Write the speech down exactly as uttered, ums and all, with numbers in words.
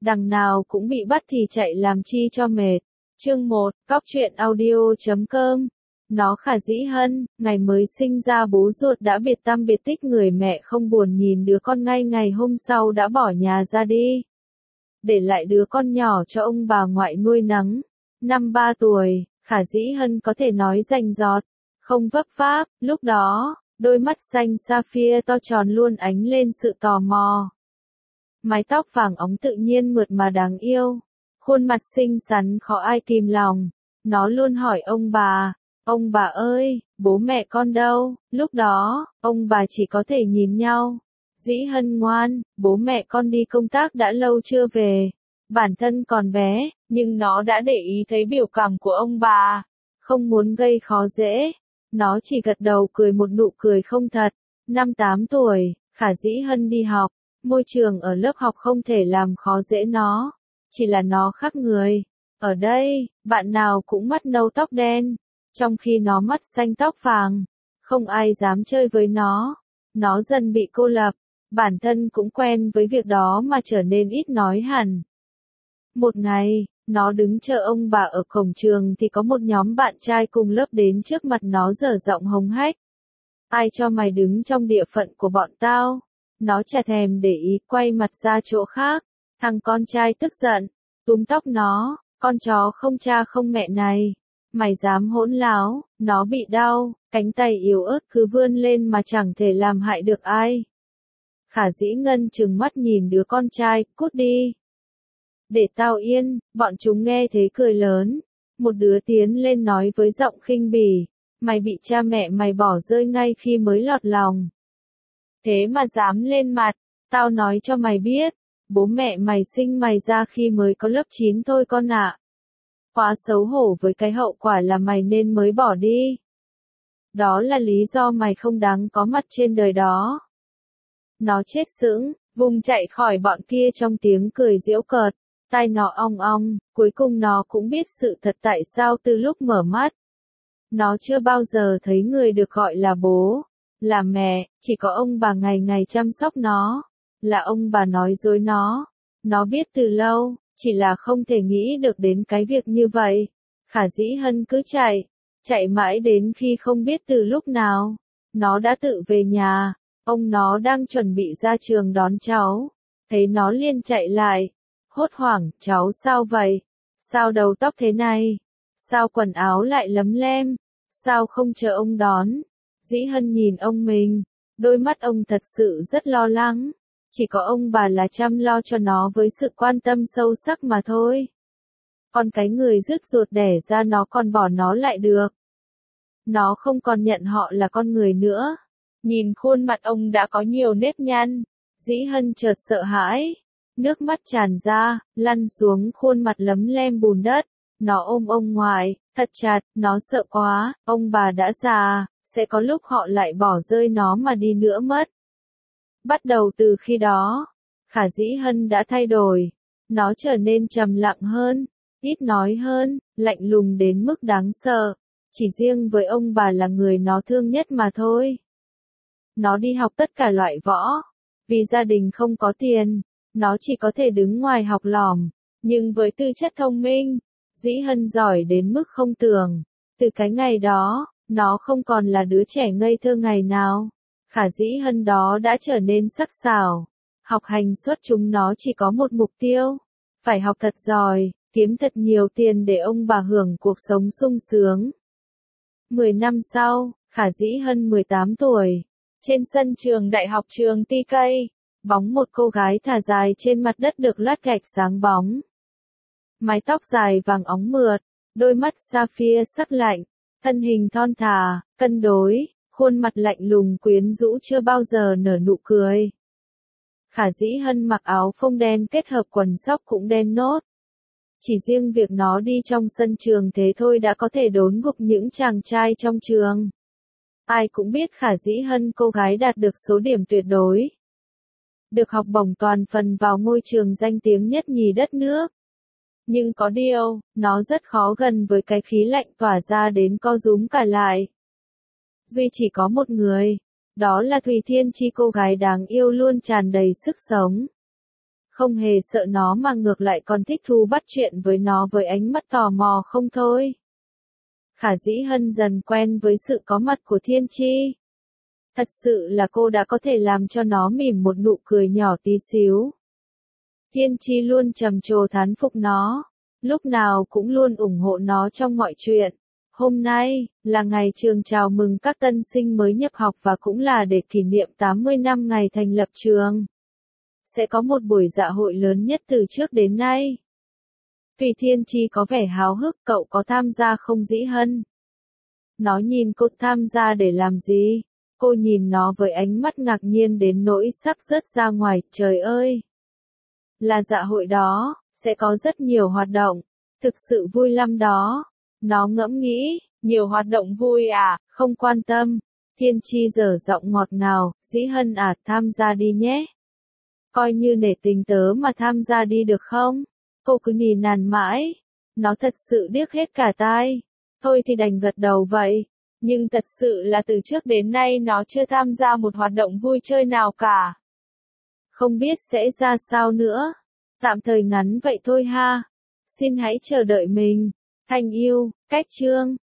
đằng nào cũng bị bắt thì chạy làm chi cho mệt. Chương một, cóc truyện audio chấm com. Nó Khả Dĩ Hân, ngày mới sinh ra bố ruột đã biệt tăm biệt tích, người mẹ không buồn nhìn đứa con, ngay ngày hôm sau đã bỏ nhà ra đi, để lại đứa con nhỏ cho ông bà ngoại nuôi nấng. Năm ba tuổi, Khả Dĩ Hân có thể nói rành rọt, không vấp váp, lúc đó, đôi mắt xanh sapphire to tròn luôn ánh lên sự tò mò. Mái tóc vàng óng tự nhiên mượt mà đáng yêu, khuôn mặt xinh xắn khó ai kìm lòng. Nó luôn hỏi ông bà, ông bà ơi, bố mẹ con đâu? Lúc đó, ông bà chỉ có thể nhìn nhau. Dĩ Hân ngoan, bố mẹ con đi công tác đã lâu chưa về. Bản thân còn bé, nhưng nó đã để ý thấy biểu cảm của ông bà, không muốn gây khó dễ. Nó chỉ gật đầu cười một nụ cười không thật. Năm tám tuổi, Khả Dĩ Hân đi học. Môi trường ở lớp học không thể làm khó dễ nó, chỉ là nó khác người. Ở đây, bạn nào cũng mắt nâu tóc đen, trong khi nó mắt xanh tóc vàng. Không ai dám chơi với nó. Nó dần bị cô lập, bản thân cũng quen với việc đó mà trở nên ít nói hẳn. Một ngày, nó đứng chờ ông bà ở cổng trường thì có một nhóm bạn trai cùng lớp đến trước mặt nó dở giọng hống hách. Ai cho mày đứng trong địa phận của bọn tao? Nó chả thèm để ý, quay mặt ra chỗ khác. Thằng con trai tức giận, túm tóc nó, con chó không cha không mẹ này. Mày dám hỗn láo, nó bị đau, cánh tay yếu ớt cứ vươn lên mà chẳng thể làm hại được ai. Khả Dĩ Ngân trừng mắt nhìn đứa con trai, cút đi. Để tao yên, bọn chúng nghe thế cười lớn. Một đứa tiến lên nói với giọng khinh bỉ, mày bị cha mẹ mày bỏ rơi ngay khi mới lọt lòng. Thế mà dám lên mặt, tao nói cho mày biết, bố mẹ mày sinh mày ra khi mới có lớp chín thôi con ạ. Quá xấu hổ với cái hậu quả là mày nên mới bỏ đi. Đó là lý do mày không đáng có mặt trên đời đó. Nó chết sững, vùng chạy khỏi bọn kia trong tiếng cười giễu cợt, tai nó ong ong, cuối cùng nó cũng biết sự thật tại sao từ lúc mở mắt. Nó chưa bao giờ thấy người được gọi là bố, là mẹ, chỉ có ông bà ngày ngày chăm sóc nó, là ông bà nói dối nó. Nó biết từ lâu, chỉ là không thể nghĩ được đến cái việc như vậy. Khả Dĩ Hân cứ chạy, chạy mãi đến khi không biết từ lúc nào, nó đã tự về nhà. Ông nó đang chuẩn bị ra trường đón cháu, thấy nó liền chạy lại, hốt hoảng, cháu sao vậy? Sao đầu tóc thế này? Sao quần áo lại lấm lem? Sao không chờ ông đón? Dĩ Hân nhìn ông mình, đôi mắt ông thật sự rất lo lắng, chỉ có ông bà là chăm lo cho nó với sự quan tâm sâu sắc mà thôi. Còn cái người rứt ruột đẻ ra nó còn bỏ nó lại được. Nó không còn nhận họ là con người nữa. Nhìn khuôn mặt ông đã có nhiều nếp nhăn, Dĩ Hân chợt sợ hãi, nước mắt tràn ra, lăn xuống khuôn mặt lấm lem bùn đất. Nó ôm ông ngoại, thật chặt, nó sợ quá, ông bà đã già, sẽ có lúc họ lại bỏ rơi nó mà đi nữa mất. Bắt đầu từ khi đó, Khả Dĩ Hân đã thay đổi, nó trở nên trầm lặng hơn, ít nói hơn, lạnh lùng đến mức đáng sợ, chỉ riêng với ông bà là người nó thương nhất mà thôi. Nó đi học tất cả loại võ, vì gia đình không có tiền, nó chỉ có thể đứng ngoài học lỏm, nhưng với tư chất thông minh, Dĩ Hân giỏi đến mức không tưởng. Từ cái ngày đó, nó không còn là đứa trẻ ngây thơ ngày nào. Khả Dĩ Hân đó đã trở nên sắc sảo. Học hành xuất chúng nó chỉ có một mục tiêu, phải học thật giỏi, kiếm thật nhiều tiền để ông bà hưởng cuộc sống sung sướng. Mười năm sau, Khả Dĩ Hân mười tám tuổi. Trên sân trường đại học trường Ti Cây, bóng một cô gái thả dài trên mặt đất được lát gạch sáng bóng. Mái tóc dài vàng óng mượt, đôi mắt sapphire sắc lạnh, thân hình thon thả, cân đối, khuôn mặt lạnh lùng quyến rũ chưa bao giờ nở nụ cười. Khả Dĩ Hân mặc áo phông đen kết hợp quần sóc cũng đen nốt. Chỉ riêng việc nó đi trong sân trường thế thôi đã có thể đốn gục những chàng trai trong trường. Ai cũng biết Khả Dĩ Hân cô gái đạt được số điểm tuyệt đối, được học bổng toàn phần vào ngôi trường danh tiếng nhất nhì đất nước. Nhưng có điều, nó rất khó gần với cái khí lạnh tỏa ra đến co rúm cả lại. Duy chỉ có một người, đó là Thùy Thiên Chi, cô gái đáng yêu luôn tràn đầy sức sống. Không hề sợ nó mà ngược lại còn thích thú bắt chuyện với nó với ánh mắt tò mò không thôi. Khả Dĩ Hân dần quen với sự có mặt của Thiên Chi. Thật sự là cô đã có thể làm cho nó mỉm một nụ cười nhỏ tí xíu. Thiên Chi luôn trầm trồ thán phục nó, lúc nào cũng luôn ủng hộ nó trong mọi chuyện. Hôm nay, là ngày trường chào mừng các tân sinh mới nhập học và cũng là để kỷ niệm tám mươi năm ngày thành lập trường. Sẽ có một buổi dạ hội lớn nhất từ trước đến nay. Vì Thiên Chi có vẻ háo hức, cậu có tham gia không Dĩ Hân? Nó nhìn cô tham gia để làm gì? Cô nhìn nó với ánh mắt ngạc nhiên đến nỗi sắp rớt ra ngoài, trời ơi! Là dạ hội đó, sẽ có rất nhiều hoạt động, thực sự vui lắm đó. Nó ngẫm nghĩ, nhiều hoạt động vui à, không quan tâm. Thiên Chi dở giọng ngọt ngào, Dĩ Hân à, tham gia đi nhé. Coi như nể tình tớ mà tham gia đi được không? Cô cứ nỉ nàn mãi. Nó thật sự điếc hết cả tai. Thôi thì đành gật đầu vậy. Nhưng thật sự là từ trước đến nay nó chưa tham gia một hoạt động vui chơi nào cả. Không biết sẽ ra sao nữa. Tạm thời ngắn vậy thôi ha. Xin hãy chờ đợi mình. Thanh yêu, Cách Chương.